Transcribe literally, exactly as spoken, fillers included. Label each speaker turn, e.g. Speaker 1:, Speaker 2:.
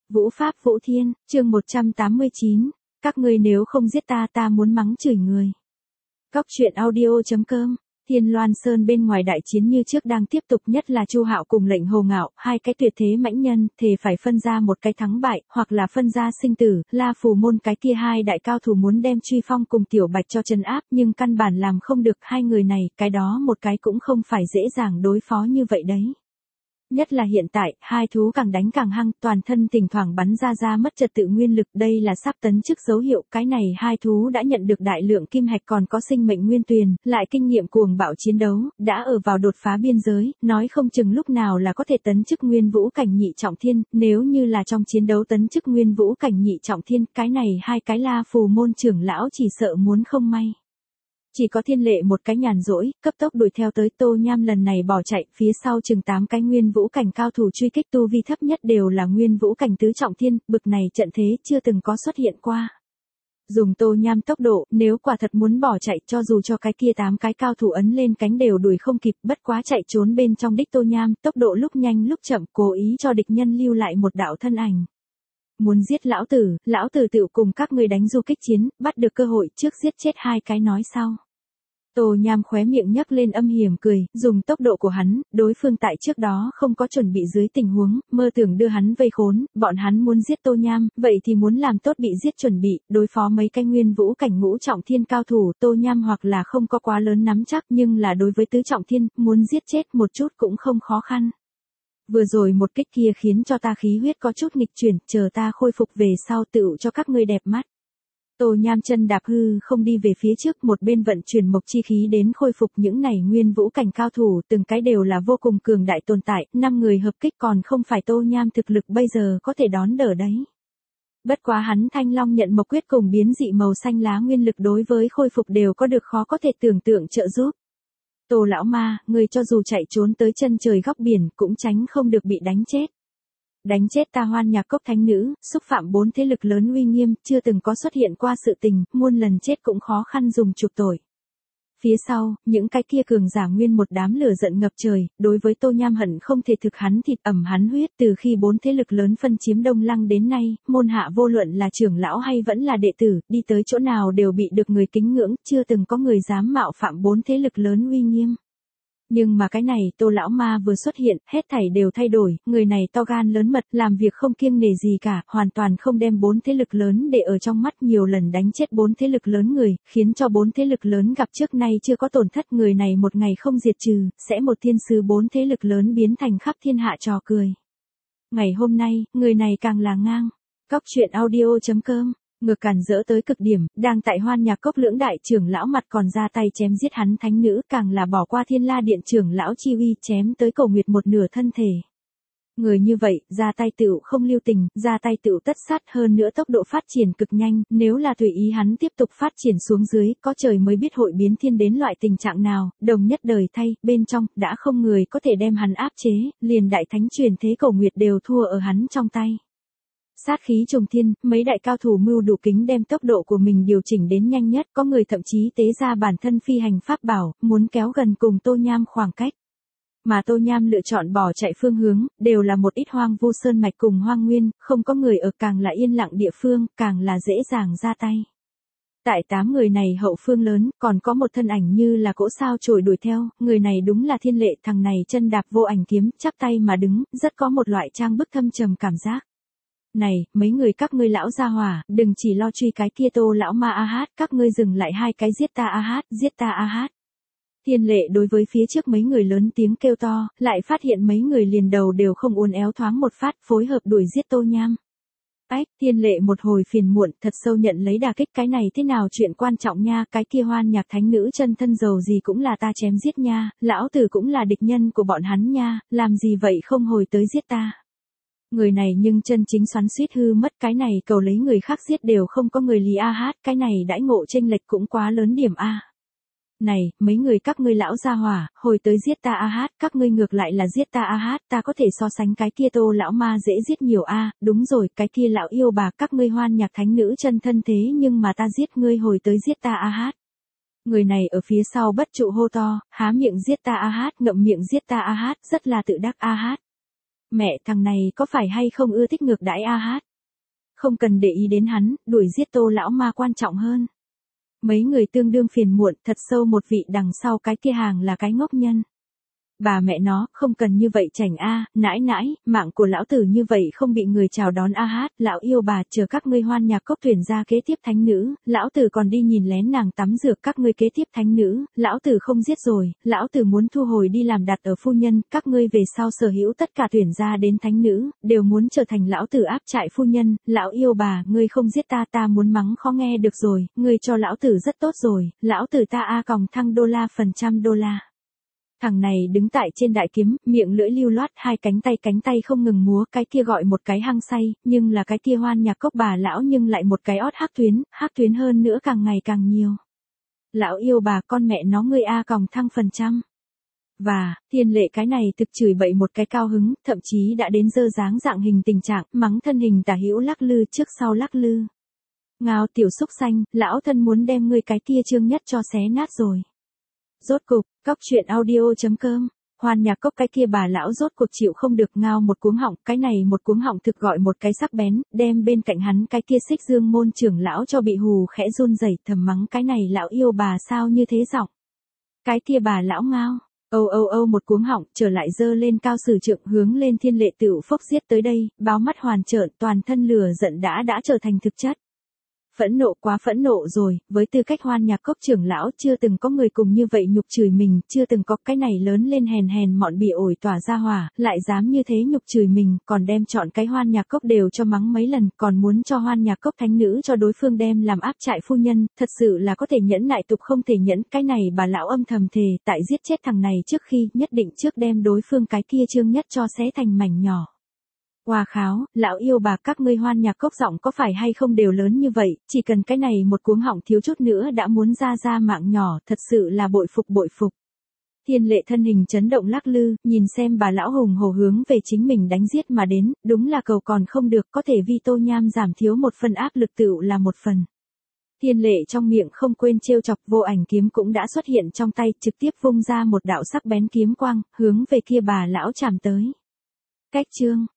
Speaker 1: Vũ Pháp Vũ Thiên, chương một trăm tám mươi chín. Các ngươi nếu không giết ta ta muốn mắng chửi người. Cóc truyện audio chấm com. Thiên Loan Sơn bên ngoài đại chiến như trước đang tiếp tục, nhất là Chu Hạo cùng Lệnh Hồ Ngạo, hai cái tuyệt thế mãnh nhân, thề phải phân ra một cái thắng bại, hoặc là phân ra sinh tử. La Phù Môn cái kia hai đại cao thủ muốn đem Truy Phong cùng Tiểu Bạch cho trấn áp, nhưng căn bản làm không được. Hai người này, cái đó một cái cũng không phải dễ dàng đối phó như vậy đấy. Nhất là hiện tại, hai thú càng đánh càng hăng, toàn thân thỉnh thoảng bắn ra ra mất trật tự nguyên lực, đây là sắp tấn chức dấu hiệu. Cái này hai thú đã nhận được đại lượng kim hạch, còn có sinh mệnh nguyên tuyền, lại kinh nghiệm cuồng bạo chiến đấu, đã ở vào đột phá biên giới, nói không chừng lúc nào là có thể tấn chức nguyên vũ cảnh nhị trọng thiên. Nếu như là trong chiến đấu tấn chức nguyên vũ cảnh nhị trọng thiên, cái này hai cái La Phù Môn trưởng lão chỉ sợ muốn không may. Chỉ có Thiên Lệ một cái nhàn rỗi, cấp tốc đuổi theo tới. Tô Nham lần này bỏ chạy, phía sau chừng tám cái nguyên vũ cảnh cao thủ truy kích, tu vi thấp nhất đều là nguyên vũ cảnh tứ trọng thiên, bực này trận thế chưa từng có xuất hiện qua. Dùng Tô Nham tốc độ, nếu quả thật muốn bỏ chạy, cho dù cho cái kia tám cái cao thủ ấn lên cánh đều đuổi không kịp, bất quá chạy trốn bên trong đích Tô Nham, tốc độ lúc nhanh lúc chậm, cố ý cho địch nhân lưu lại một đạo thân ảnh. Muốn giết lão tử, lão tử tự cùng các ngươi đánh du kích chiến, bắt được cơ hội trước giết chết hai cái nói sau. Tô Nham khóe miệng nhấc lên âm hiểm cười, dùng tốc độ của hắn, đối phương tại trước đó không có chuẩn bị dưới tình huống, mơ tưởng đưa hắn vây khốn, bọn hắn muốn giết Tô Nham, vậy thì muốn làm tốt bị giết chuẩn bị, đối phó mấy cái nguyên vũ cảnh ngũ trọng thiên cao thủ. Tô Nham hoặc là không có quá lớn nắm chắc, nhưng là đối với tứ trọng thiên, muốn giết chết một chút cũng không khó khăn. Vừa rồi một kích kia khiến cho ta khí huyết có chút nghịch chuyển, chờ ta khôi phục về sau tựu cho các ngươi đẹp mắt. Tô Nham chân đạp hư không đi về phía trước, một bên vận chuyển mộc chi khí đến khôi phục những này nguyên vũ cảnh cao thủ, từng cái đều là vô cùng cường đại tồn tại, năm người hợp kích còn không phải Tô Nham thực lực bây giờ có thể đón đỡ đấy. Bất quá hắn Thanh Long nhận mộc quyết cùng biến dị màu xanh lá nguyên lực đối với khôi phục đều có được khó có thể tưởng tượng trợ giúp. Tô lão ma, người cho dù chạy trốn tới chân trời góc biển cũng tránh không được bị đánh chết. Đánh chết ta Hoan Nhạc Cốc thánh nữ, xúc phạm bốn thế lực lớn uy nghiêm, chưa từng có xuất hiện qua sự tình, muôn lần chết cũng khó khăn dùng chuộc tội. Phía sau, những cái kia cường giả nguyên một đám lửa giận ngập trời, đối với Tô Nham hận không thể thực hắn thịt ẩm hắn huyết. Từ khi bốn thế lực lớn phân chiếm Đông Lăng đến nay, môn hạ vô luận là trưởng lão hay vẫn là đệ tử, đi tới chỗ nào đều bị được người kính ngưỡng, chưa từng có người dám mạo phạm bốn thế lực lớn uy nghiêm. Nhưng mà cái này Tô lão ma vừa xuất hiện, hết thảy đều thay đổi, người này to gan lớn mật, làm việc không kiêng nể gì cả, hoàn toàn không đem bốn thế lực lớn để ở trong mắt, nhiều lần đánh chết bốn thế lực lớn người, khiến cho bốn thế lực lớn gặp trước nay chưa có tổn thất. Người này một ngày không diệt trừ, sẽ một thiên sứ bốn thế lực lớn biến thành khắp thiên hạ trò cười. Ngày hôm nay, người này càng là ngang. Cóc truyện audio chấm com. Ngược càn rỡ tới cực điểm, đang tại Hoan Nhạc Cốc lưỡng đại trưởng lão mặt còn ra tay chém giết hắn thánh nữ, càng là bỏ qua Thiên La Điện trưởng lão chi uy, chém tới Cổ Nguyệt một nửa thân thể. Người như vậy, ra tay tựu không lưu tình, ra tay tựu tất sát, hơn nữa tốc độ phát triển cực nhanh, nếu là tùy ý hắn tiếp tục phát triển xuống dưới, có trời mới biết hội biến thiên đến loại tình trạng nào. Đồng nhất đời thay, bên trong, đã không người có thể đem hắn áp chế, liền đại thánh truyền thế Cổ Nguyệt đều thua ở hắn trong tay. Sát khí trùng thiên, mấy đại cao thủ mưu đủ kính đem tốc độ của mình điều chỉnh đến nhanh nhất, có người thậm chí tế ra bản thân phi hành pháp bảo, muốn kéo gần cùng Tô Nham khoảng cách. Mà Tô Nham lựa chọn bỏ chạy phương hướng, đều là một ít hoang vu sơn mạch cùng hoang nguyên, không có người ở, càng là yên lặng địa phương, càng là dễ dàng ra tay. Tại tám người này hậu phương lớn, còn có một thân ảnh như là cỗ sao chổi đuổi theo, người này đúng là Thiên Lệ, thằng này chân đạp vô ảnh kiếm, chắp tay mà đứng, rất có một loại trang bức thâm trầm cảm giác. Này, mấy người các ngươi lão gia hỏa, đừng chỉ lo truy cái kia Tô lão ma a hát, các ngươi dừng lại hai cái giết ta a hát, giết ta a hát. Thiên Lệ đối với phía trước mấy người lớn tiếng kêu to, lại phát hiện mấy người liền đầu đều không uốn éo thoáng một phát, phối hợp đuổi giết Tô Nham. Ách, Thiên Lệ một hồi phiền muộn, thật sâu nhận lấy đả kích, cái này thế nào chuyện quan trọng nha, cái kia Hoan Nhạc thánh nữ chân thân dầu gì cũng là ta chém giết nha, lão tử cũng là địch nhân của bọn hắn nha, làm gì vậy không hồi tới giết ta. Người này nhưng chân chính xoắn suýt hư mất, cái này cầu lấy người khác giết đều không có người lý a hát, cái này đãi ngộ chênh lệch cũng quá lớn điểm a. Này, mấy người các ngươi lão gia hỏa, hồi tới giết ta a hát, các ngươi ngược lại là giết ta a hát, ta có thể so sánh cái kia Tô lão ma dễ giết nhiều a, đúng rồi, cái kia lão yêu bà, các ngươi Hoan Nhạc thánh nữ chân thân thế nhưng mà ta giết ngươi hồi tới giết ta a hát. Người này ở phía sau bất trụ hô to, há miệng giết ta a hát, ngậm miệng giết ta a hát, rất là tự đắc a hát. Mẹ thằng này có phải hay không ưa thích ngược đãi A Hát? Không cần để ý đến hắn, đuổi giết Tô lão ma quan trọng hơn. Mấy người tương đương phiền muộn, thật sâu một vị đằng sau cái kia hàng là cái ngốc nhân. Bà mẹ nó, không cần như vậy chảnh a, nãi nãi, mạng của lão tử như vậy không bị người chào đón A Hát, lão yêu bà, chờ các ngươi Hoan Nhạc Cốc tuyển ra kế tiếp thánh nữ, lão tử còn đi nhìn lén nàng tắm rửa các ngươi kế tiếp thánh nữ, lão tử không giết rồi, lão tử muốn thu hồi đi làm đặt ở phu nhân, các ngươi về sau sở hữu tất cả tuyển ra đến thánh nữ, đều muốn trở thành lão tử áp trại phu nhân, lão yêu bà, ngươi không giết ta ta muốn mắng khó nghe được rồi, ngươi cho lão tử rất tốt rồi, lão tử ta a còng thăng đô la phần trăm đô la. Thằng này đứng tại trên đại kiếm, miệng lưỡi lưu loát, hai cánh tay cánh tay không ngừng múa, cái kia gọi một cái hăng say, nhưng là cái kia Hoan Nhạc Cốc bà lão nhưng lại một cái ót hắc tuyến, hắc tuyến hơn nữa càng ngày càng nhiều. Lão yêu bà con mẹ nó ngươi a còng thăng phần trăm. Và, Thiên Lệ cái này thực chửi bậy một cái cao hứng, thậm chí đã đến dơ dáng dạng hình tình trạng, mắng thân hình tả hữu lắc lư trước sau lắc lư. Ngao tiểu xúc xanh, lão thân muốn đem ngươi cái kia Trương Nhất cho xé nát rồi. Rốt cục, cóc truyện audio.com, Hoan Nhạc Cốc cái kia bà lão rốt cuộc chịu không được ngao một cuống họng, cái này một cuống họng thực gọi một cái sắc bén, đem bên cạnh hắn cái kia Xích Dương môn trưởng lão cho bị hù khẽ run rẩy, thầm mắng cái này lão yêu bà sao như thế giọng. Cái kia bà lão ngao, âu âu âu một cuống họng, trở lại dơ lên cao sử trượng hướng lên Thiên Lệ tựu phốc giết tới đây, báo mắt hoàn trợn, toàn thân lửa giận đã đã trở thành thực chất. Phẫn nộ quá phẫn nộ rồi, với tư cách Hoan Nhạc Cốc trưởng lão chưa từng có người cùng như vậy nhục chửi mình, chưa từng có cái này lớn lên hèn hèn mọn bị ổi tỏa ra hỏa, lại dám như thế nhục chửi mình, còn đem chọn cái Hoan Nhạc Cốc đều cho mắng mấy lần, còn muốn cho Hoan Nhạc Cốc thánh nữ cho đối phương đem làm áp trại phu nhân, thật sự là có thể nhẫn nại tục không thể nhẫn, cái này bà lão âm thầm thề, tại giết chết thằng này trước khi, nhất định trước đem đối phương cái kia Trương Nhất cho xé thành mảnh nhỏ. Hoa kháo, lão yêu bà các ngươi Hoan Nhạc Cốc giọng có phải hay không đều lớn như vậy, chỉ cần cái này một cuống họng thiếu chút nữa đã muốn ra ra mạng nhỏ, thật sự là bội phục bội phục. Thiên Lệ thân hình chấn động lắc lư, nhìn xem bà lão hùng hổ hướng về chính mình đánh giết mà đến, đúng là cầu còn không được, có thể vi Tô Nham giảm thiếu một phần áp lực tựu là một phần. Thiên Lệ trong miệng không quên trêu chọc, vô ảnh kiếm cũng đã xuất hiện trong tay, trực tiếp vung ra một đạo sắc bén kiếm quang, hướng về kia bà lão chạm tới. Cách chương